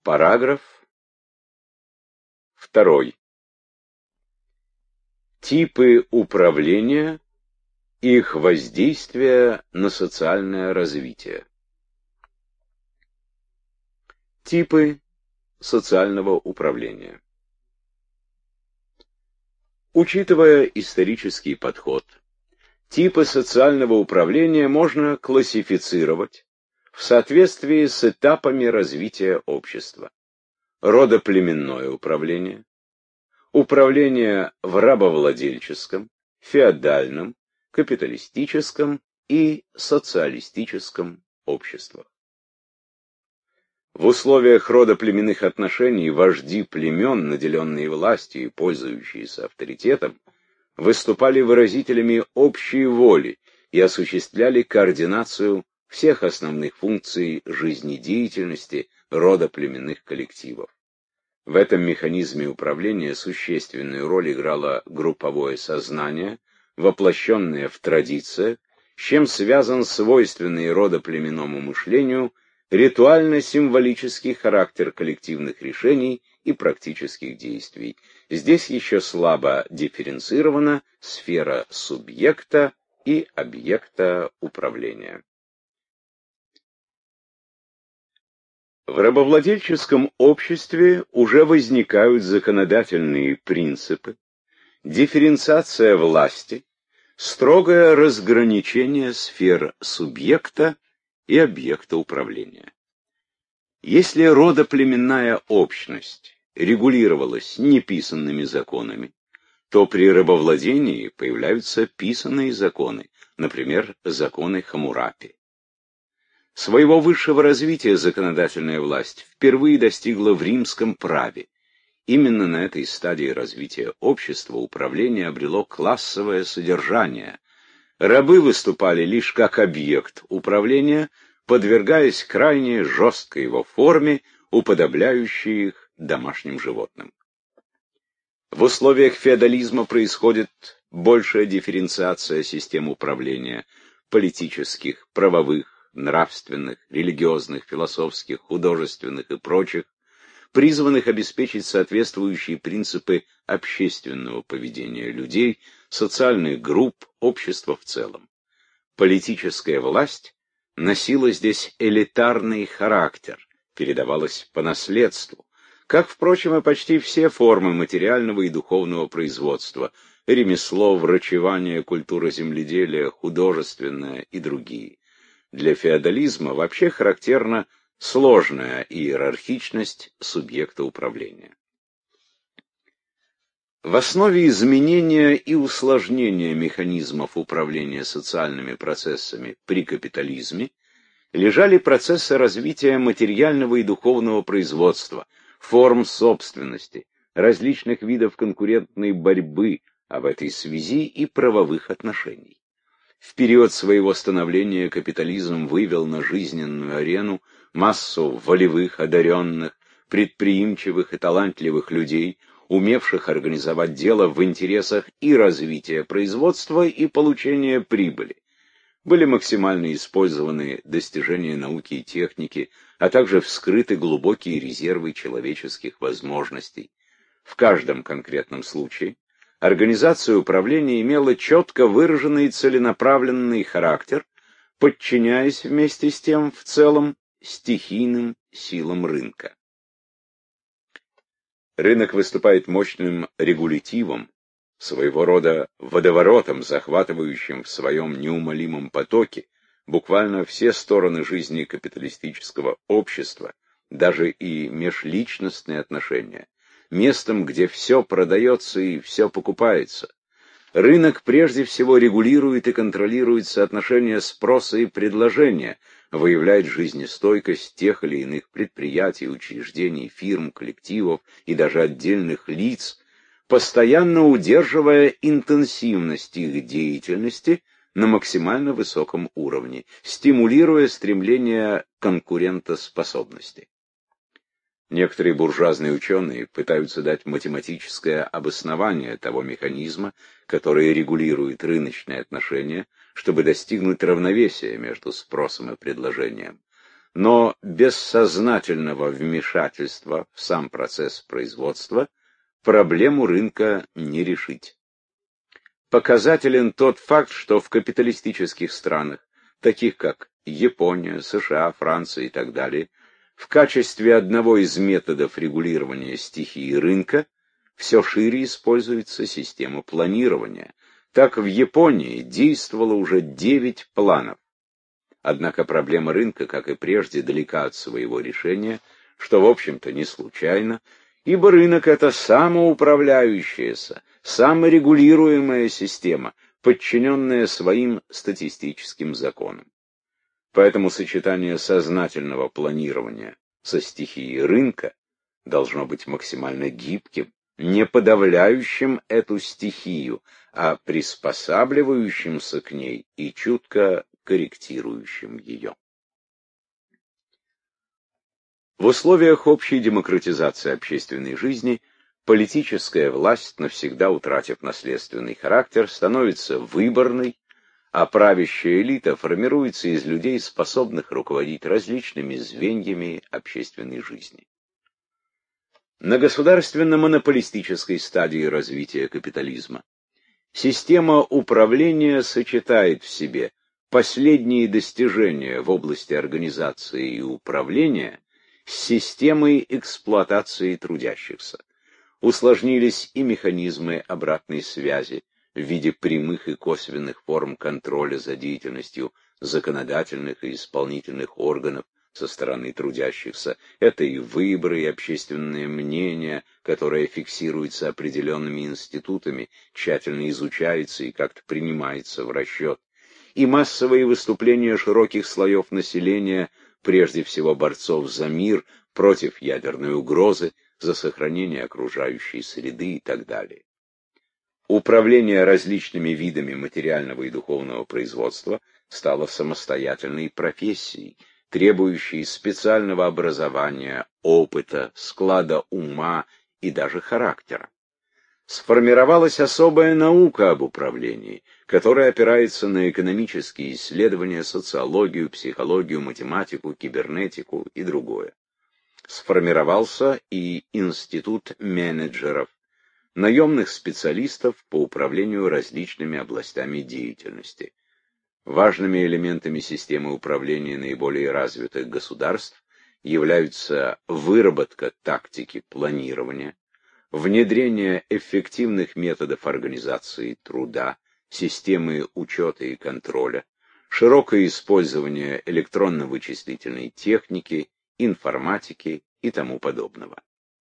Параграф 2. Типы управления и их воздействие на социальное развитие. Типы социального управления. Учитывая исторический подход, типы социального управления можно классифицировать в соответствии с этапами развития общества. Родоплеменное управление, управление в рабовладельческом, феодальном, капиталистическом и социалистическом обществах. В условиях родоплеменных отношений вожди племен, наделенные властью и пользующиеся авторитетом, выступали выразителями общей воли и осуществляли координацию всех основных функций жизнедеятельности родоплеменных коллективов. В этом механизме управления существенную роль играло групповое сознание, воплощенное в традициях, с чем связан свойственный родоплеменному мышлению ритуально-символический характер коллективных решений и практических действий. Здесь еще слабо дифференцирована сфера субъекта и объекта управления. В рабовладельческом обществе уже возникают законодательные принципы, дифференциация власти, строгое разграничение сфер субъекта и объекта управления. Если родоплеменная общность регулировалась неписанными законами, то при рабовладении появляются писанные законы, например, законы Хаммурапи. Своего высшего развития законодательная власть впервые достигла в римском праве. Именно на этой стадии развития общества управление обрело классовое содержание. Рабы выступали лишь как объект управления, подвергаясь крайне жесткой его форме, уподобляющей их домашним животным. В условиях феодализма происходит большая дифференциация систем управления политических, правовых, нравственных, религиозных, философских, художественных и прочих, призванных обеспечить соответствующие принципы общественного поведения людей, социальных групп, общества в целом. Политическая власть носила здесь элитарный характер, передавалась по наследству, как, впрочем, и почти все формы материального и духовного производства, ремесло, врачевание, культура земледелия, художественное и другие. Для феодализма вообще характерна сложная иерархичность субъекта управления. В основе изменения и усложнения механизмов управления социальными процессами при капитализме лежали процессы развития материального и духовного производства, форм собственности, различных видов конкурентной борьбы, а в этой связи и правовых отношений. В период своего становления капитализм вывел на жизненную арену массу волевых, одаренных, предприимчивых и талантливых людей, умевших организовать дело в интересах и развития производства, и получения прибыли. Были максимально использованы достижения науки и техники, а также вскрыты глубокие резервы человеческих возможностей. В каждом конкретном случае организация управления имела четко выраженный целенаправленный характер, подчиняясь вместе с тем в целом стихийным силам рынка. Рынок выступает мощным регулятивом, своего рода водоворотом, захватывающим в своем неумолимом потоке буквально все стороны жизни капиталистического общества, даже и межличностные отношения, местом, где все продается и все покупается. Рынок прежде всего регулирует и контролирует соотношение спроса и предложения, выявляет жизнестойкость тех или иных предприятий, учреждений, фирм, коллективов и даже отдельных лиц, постоянно удерживая интенсивность их деятельности на максимально высоком уровне, стимулируя стремление конкурентоспособности. Некоторые буржуазные ученые пытаются дать математическое обоснование того механизма, который регулирует рыночные отношения, чтобы достигнуть равновесия между спросом и предложением. но без сознательного вмешательства в сам процесс производства проблему рынка не решить. Показателен тот факт, что в капиталистических странах, таких как Япония, США, Франция и так далее, в качестве одного из методов регулирования стихии рынка все шире используется система планирования. Так в Японии действовало уже 9 планов. Однако проблема рынка, как и прежде, далека от своего решения, что, в общем-то, не случайно, ибо рынок — это самоуправляющаяся, саморегулируемая система, подчиненная своим статистическим законам. Поэтому сочетание сознательного планирования со стихией рынка должно быть максимально гибким, не подавляющим эту стихию, а приспосабливающимся к ней и чутко корректирующим ее. В условиях общей демократизации общественной жизни политическая власть, навсегда утратив наследственный характер, становится выборной, а правящая элита формируется из людей, способных руководить различными звеньями общественной жизни. На государственно-монополистической стадии развития капитализма система управления сочетает в себе последние достижения в области организации и управления с системой эксплуатации трудящихся. Усложнились и механизмы обратной связи в виде прямых и косвенных форм контроля за деятельностью законодательных и исполнительных органов со стороны трудящихся. Это и выборы, и общественное мнение, которое фиксируется определенными институтами, тщательно изучается и как-то принимается в расчет, и массовые выступления широких слоев населения, прежде всего борцов за мир, против ядерной угрозы, за сохранение окружающей среды и так далее. Управление различными видами материального и духовного производства стало самостоятельной профессией, требующей специального образования, опыта, склада ума и даже характера. Сформировалась особая наука об управлении, которая опирается на экономические исследования, социологию, психологию, математику, кибернетику и другое. Сформировался и институт менеджеров, наемных специалистов по управлению различными областями деятельности. Важными элементами системы управления наиболее развитых государств являются выработка тактики планирования, внедрение эффективных методов организации труда, системы учета и контроля, широкое использование электронно-вычислительной техники, информатики и тому подобного.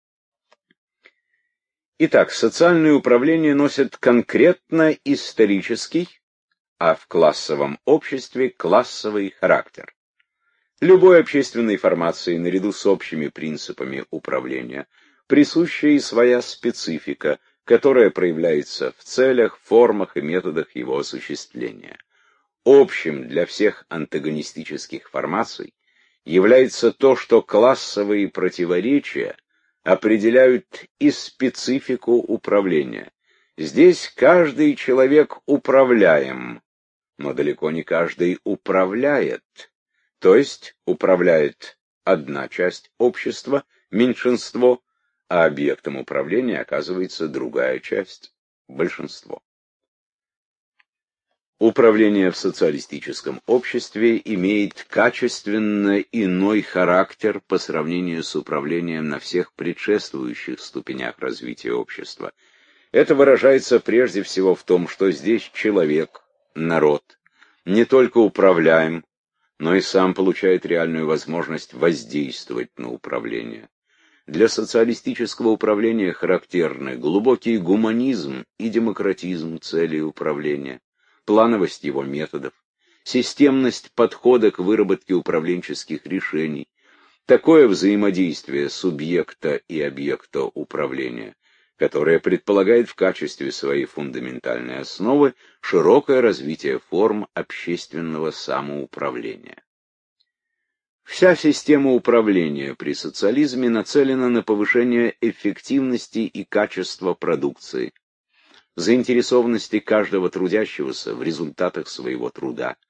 Итак, социальное управление носит конкретно исторический, а в классовом обществе классовый характер. Любой общественной формации, наряду с общими принципами управления, присуща и своя специфика, которая проявляется в целях, формах и методах его осуществления. Общим для всех антагонистических формаций является то, что классовые противоречия определяют и специфику управления. Здесь каждый человек управляем, но далеко не каждый управляет. То есть управляет одна часть общества, меньшинство, а объектом управления оказывается другая часть, большинство. Управление в социалистическом обществе имеет качественно иной характер по сравнению с управлением на всех предшествующих ступенях развития общества. Это выражается прежде всего в том, что здесь человек, народ, не только управляем, но и сам получает реальную возможность воздействовать на управление. Для социалистического управления характерны глубокий гуманизм и демократизм целей управления, плановость его методов, системность подхода к выработке управленческих решений, такое взаимодействие субъекта и объекта управления, которое предполагает в качестве своей фундаментальной основы широкое развитие форм общественного самоуправления. Вся система управления при социализме нацелена на повышение эффективности и качества продукции, заинтересованности каждого трудящегося в результатах своего труда,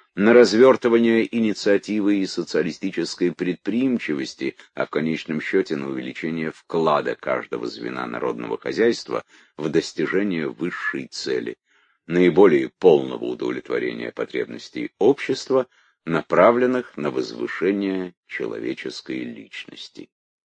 на развертывание инициативы и социалистической предприимчивости, а в конечном счете на увеличение вклада каждого звена народного хозяйства в достижение высшей цели, наиболее полного удовлетворения потребностей общества, направленных на возвышение человеческой личности.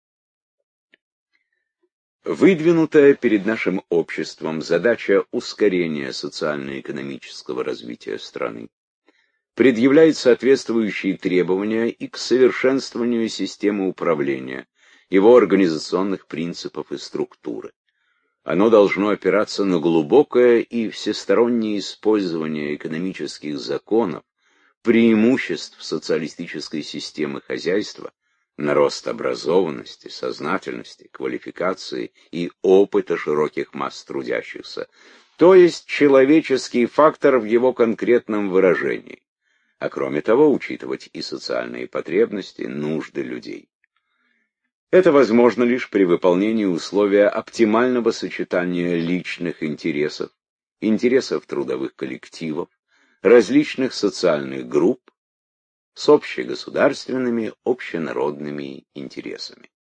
Выдвинутая перед нашим обществом задача ускорения социально-экономического развития страны предъявляет соответствующие требования и к совершенствованию системы управления, его организационных принципов и структуры. Оно должно опираться на глубокое и всестороннее использование экономических законов, преимуществ социалистической системы хозяйства, на рост образованности, сознательности, квалификации и опыта широких масс трудящихся, то есть человеческий фактор в его конкретном выражении, а кроме того учитывать и социальные потребности, нужды людей. Это возможно лишь при выполнении условия оптимального сочетания личных интересов, интересов трудовых коллективов, различных социальных групп с общегосударственными, общенародными интересами.